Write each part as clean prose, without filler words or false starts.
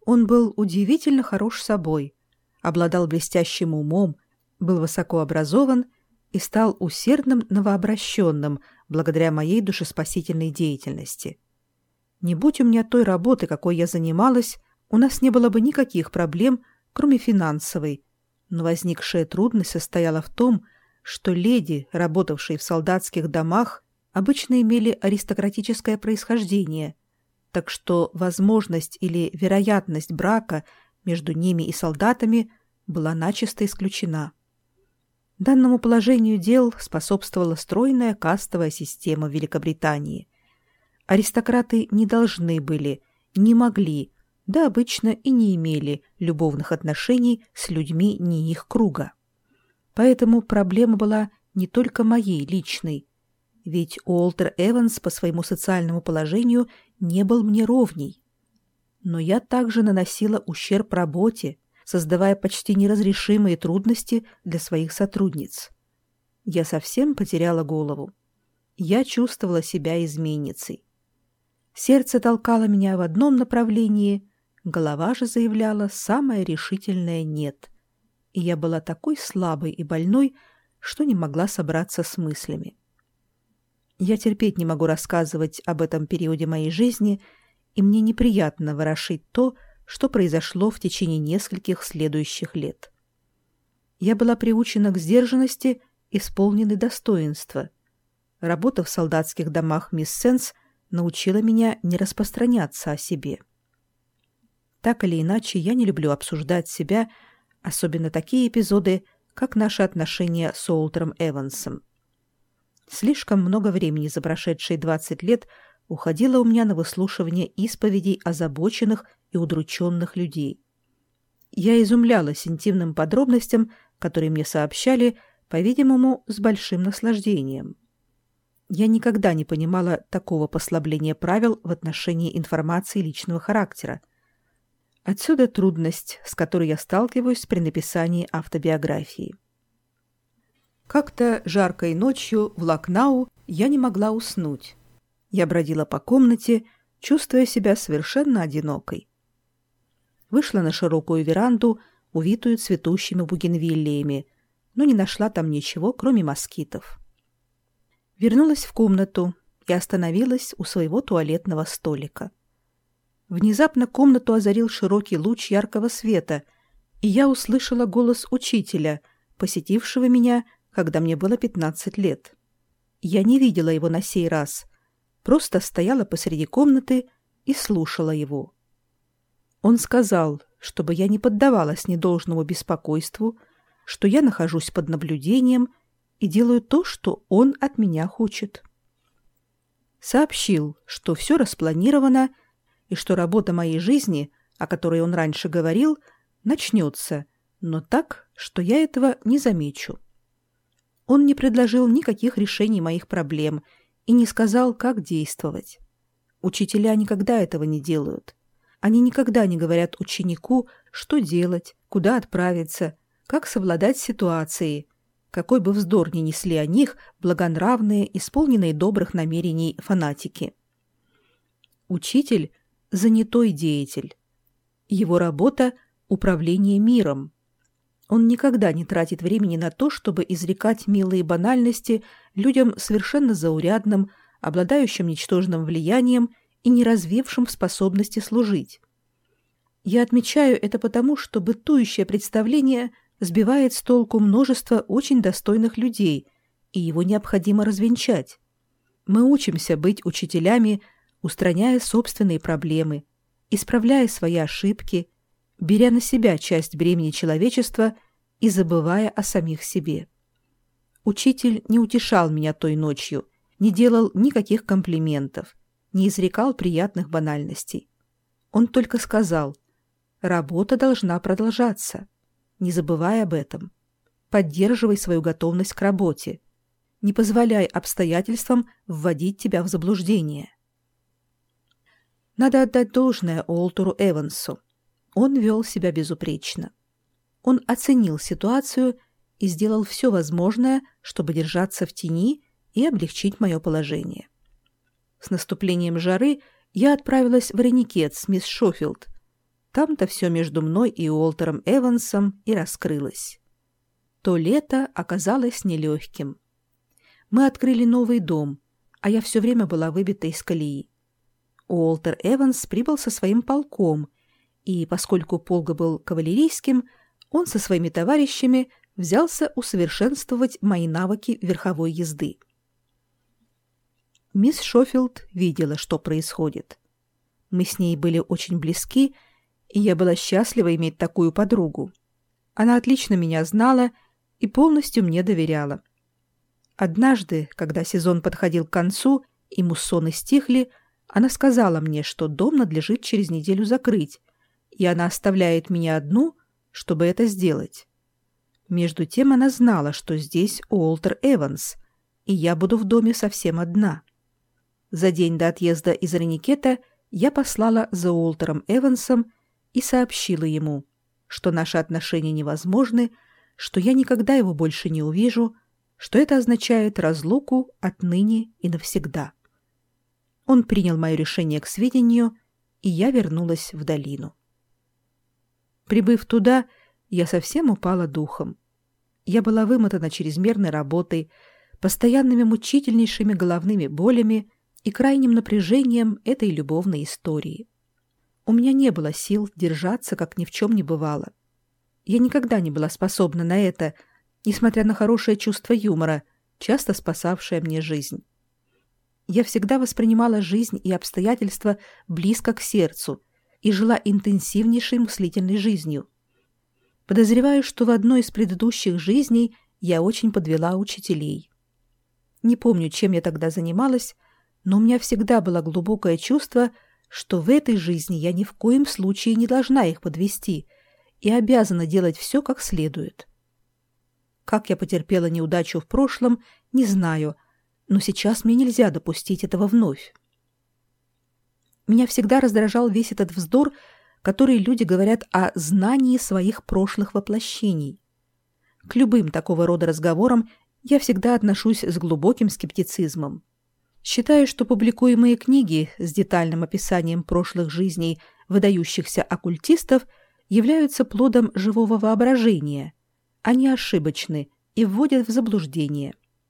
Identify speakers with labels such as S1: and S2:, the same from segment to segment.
S1: Он был удивительно хорош собой, обладал блестящим умом, был высоко образован и стал усердным новообращенным благодаря моей душеспасительной деятельности. Не будь у меня той работы, какой я занималась, у нас не было бы никаких проблем, кроме финансовой, но возникшая трудность состояла в том, что леди, работавшие в солдатских домах, обычно имели аристократическое происхождение, так что возможность или вероятность брака между ними и солдатами была начисто исключена. Данному положению дел способствовала стройная кастовая система в Великобритании. Аристократы не должны были, не могли, да обычно и не имели любовных отношений с людьми не их круга. Поэтому проблема была не только моей личной, ведь Уолтер Эванс по своему социальному положению не был мне ровней. Но я также наносила ущерб работе, создавая почти неразрешимые трудности для своих сотрудниц. Я совсем потеряла голову. Я чувствовала себя изменницей. Сердце толкало меня в одном направлении, голова же заявляла самое решительное «нет». И я была такой слабой и больной, что не могла собраться с мыслями. Я терпеть не могу рассказывать об этом периоде моей жизни, и мне неприятно ворошить то, что произошло в течение нескольких следующих лет. Я была приучена к сдержанности, исполненной достоинства. Работа в солдатских домах мисс Сенс научила меня не распространяться о себе. Так или иначе, я не люблю обсуждать себя, особенно такие эпизоды, как наши отношения с Уолтером Эвансом. Слишком много времени за прошедшие 20 лет уходило у меня на выслушивание исповедей озабоченных и удрученных людей. Я изумлялась интимным подробностям, которые мне сообщали, по-видимому, с большим наслаждением. Я никогда не понимала такого послабления правил в отношении информации личного характера. Отсюда трудность, с которой я сталкиваюсь при написании автобиографии. Как-то жаркой ночью в Лакнау я не могла уснуть. Я бродила по комнате, чувствуя себя совершенно одинокой. Вышла на широкую веранду, увитую цветущими бугенвиллиями, но не нашла там ничего, кроме москитов. Вернулась в комнату и остановилась у своего туалетного столика. Внезапно комнату озарил широкий луч яркого света, и я услышала голос учителя, посетившего меня, когда мне было 15 лет. Я не видела его на сей раз, просто стояла посреди комнаты и слушала его. Он сказал, чтобы я не поддавалась недолжному беспокойству, что я нахожусь под наблюдением и делаю то, что он от меня хочет. Сообщил, что все распланировано и что работа моей жизни, о которой он раньше говорил, начнется, но так, что я этого не замечу. Он не предложил никаких решений моих проблем и не сказал, как действовать. Учителя никогда этого не делают. Они никогда не говорят ученику, что делать, куда отправиться, как совладать с ситуацией, какой бы вздор ни несли о них благонравные, исполненные добрых намерений фанатики. Учитель – занятой деятель. Его работа – управление миром. Он никогда не тратит времени на то, чтобы изрекать милые банальности людям совершенно заурядным, обладающим ничтожным влиянием и не развившим в способности служить. Я отмечаю это потому, что бытующее представление сбивает с толку множество очень достойных людей, и его необходимо развенчать. Мы учимся быть учителями, устраняя собственные проблемы, исправляя свои ошибки, беря на себя часть бремени человечества и забывая о самих себе. Учитель не утешал меня той ночью, не делал никаких комплиментов, не изрекал приятных банальностей. Он только сказал: «Работа должна продолжаться. Не забывай об этом. Поддерживай свою готовность к работе. Не позволяй обстоятельствам вводить тебя в заблуждение». Надо отдать должное Уолтеру Эвансу. Он вел себя безупречно. Он оценил ситуацию и сделал все возможное, чтобы держаться в тени и облегчить мое положение. С наступлением жары я отправилась в Реникет с мисс Шофилд. Там-то все между мной и Уолтером Эвансом и раскрылось. То лето оказалось нелегким. Мы открыли новый дом, а я все время была выбита из колеи. Уолтер Эванс прибыл со своим полком, и, поскольку полк был кавалерийским, он со своими товарищами взялся усовершенствовать мои навыки верховой езды. Мисс Шофилд видела, что происходит. Мы с ней были очень близки, и я была счастлива иметь такую подругу. Она отлично меня знала и полностью мне доверяла. Однажды, когда сезон подходил к концу и муссоны стихли, она сказала мне, что дом надлежит через неделю закрыть, и она оставляет меня одну, чтобы это сделать. Между тем она знала, что здесь Уолтер Эванс, и я буду в доме совсем одна. За день до отъезда из Раникета я послала за Уолтером Эвансом и сообщила ему, что наши отношения невозможны, что я никогда его больше не увижу, что это означает разлуку отныне и навсегда. Он принял мое решение к сведению, и я вернулась в долину. Прибыв туда, я совсем упала духом. Я была вымотана чрезмерной работой, постоянными мучительнейшими головными болями и крайним напряжением этой любовной истории. У меня не было сил держаться, как ни в чем не бывало. Я никогда не была способна на это, несмотря на хорошее чувство юмора, часто спасавшее мне жизнь. Я всегда воспринимала жизнь и обстоятельства близко к сердцу и жила интенсивнейшей мыслительной жизнью. Подозреваю, что в одной из предыдущих жизней я очень подвела учителей. Не помню, чем я тогда занималась, но у меня всегда было глубокое чувство, что в этой жизни я ни в коем случае не должна их подвести и обязана делать все как следует. Как я потерпела неудачу в прошлом, не знаю, но сейчас мне нельзя допустить этого вновь. Меня всегда раздражал весь этот вздор, который люди говорят о знании своих прошлых воплощений. К любым такого рода разговорам я всегда отношусь с глубоким скептицизмом. Считаю, что публикуемые книги с детальным описанием прошлых жизней выдающихся оккультистов являются плодом живого воображения. Они ошибочны и вводят в заблуждение.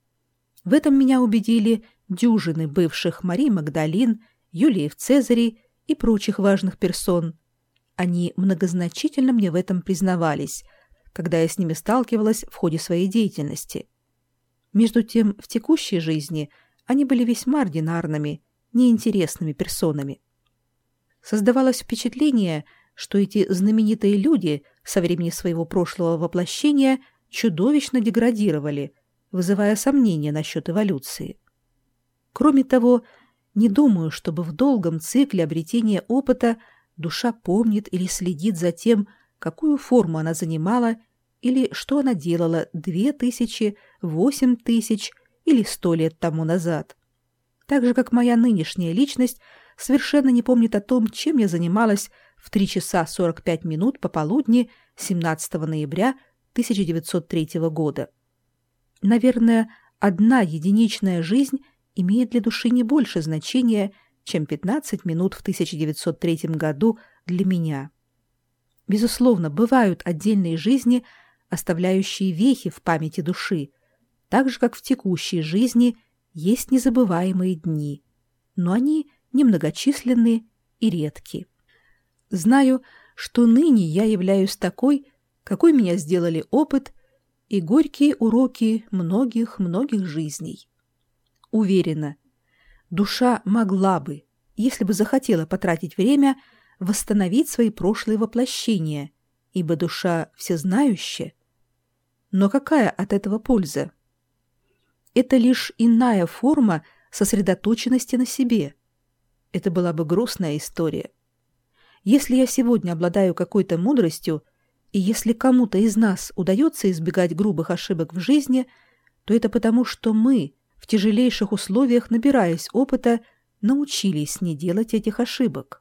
S1: В этом меня убедили дюжины бывших Марии Магдалин, Юлиев Цезарей и прочих важных персон. Они многозначительно мне в этом признавались, когда я с ними сталкивалась в ходе своей деятельности. Между тем, в текущей жизни они были весьма ординарными, неинтересными персонами. Создавалось впечатление, что эти знаменитые люди со времени своего прошлого воплощения чудовищно деградировали, вызывая сомнения насчет эволюции. Кроме того, не думаю, чтобы в долгом цикле обретения опыта душа помнит или следит за тем, какую форму она занимала или что она делала 2000, 8000 или 100 лет тому назад. Так же, как моя нынешняя личность совершенно не помнит о том, чем я занималась в 3 часа 45 минут пополудни 17 ноября 1903 года. Наверное, одна единичная жизнь имеет для души не больше значения, чем 15 минут в 1903 году для меня. Безусловно, бывают отдельные жизни, оставляющие вехи в памяти души, так же, как в текущей жизни есть незабываемые дни, но они немногочисленны и редки. Знаю, что ныне я являюсь такой, какой меня сделали опыт и горькие уроки многих-многих жизней. Уверена, душа могла бы, если бы захотела потратить время, восстановить свои прошлые воплощения, ибо душа всезнающая. Но какая от этого польза? Это лишь иная форма сосредоточенности на себе. Это была бы грустная история. Если я сегодня обладаю какой-то мудростью, и если кому-то из нас удается избегать грубых ошибок в жизни, то это потому, что мы, в тяжелейших условиях набираясь опыта, научились не делать этих ошибок.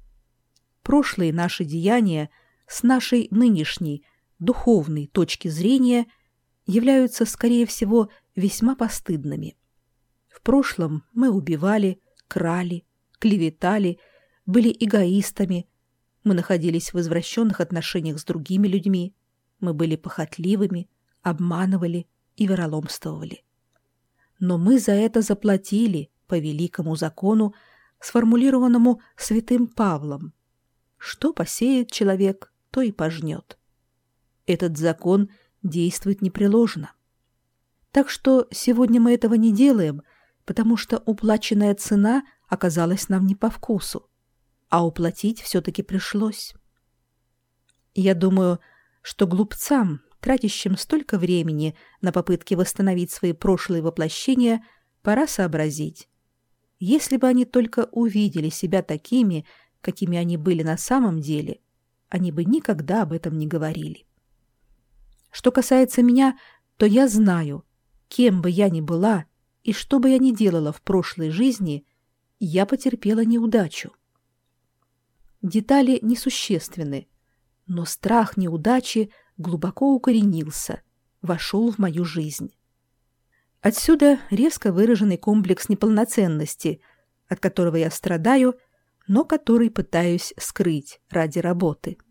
S1: Прошлые наши деяния с нашей нынешней духовной точки зрения являются, скорее всего, весьма постыдными. В прошлом мы убивали, крали, клеветали, были эгоистами, Мы находились в извращенных отношениях с другими людьми. Мы были похотливыми, обманывали и вероломствовали. Но мы за это заплатили по великому закону, сформулированному святым Павлом. Что посеет человек, то и пожнет. Этот закон действует непреложно. Так что сегодня мы этого не делаем, потому что уплаченная цена оказалась нам не по вкусу, а уплатить все-таки пришлось. Я думаю, что глупцам, тратящим столько времени на попытки восстановить свои прошлые воплощения, пора сообразить. Если бы они только увидели себя такими, какими они были на самом деле, они бы никогда об этом не говорили. Что касается меня, то я знаю, кем бы я ни была и что бы я ни делала в прошлой жизни, я потерпела неудачу. Детали несущественны, но страх неудачи глубоко укоренился, вошел в мою жизнь. Отсюда резко выраженный комплекс неполноценности, от которого я страдаю, но который пытаюсь скрыть ради работы.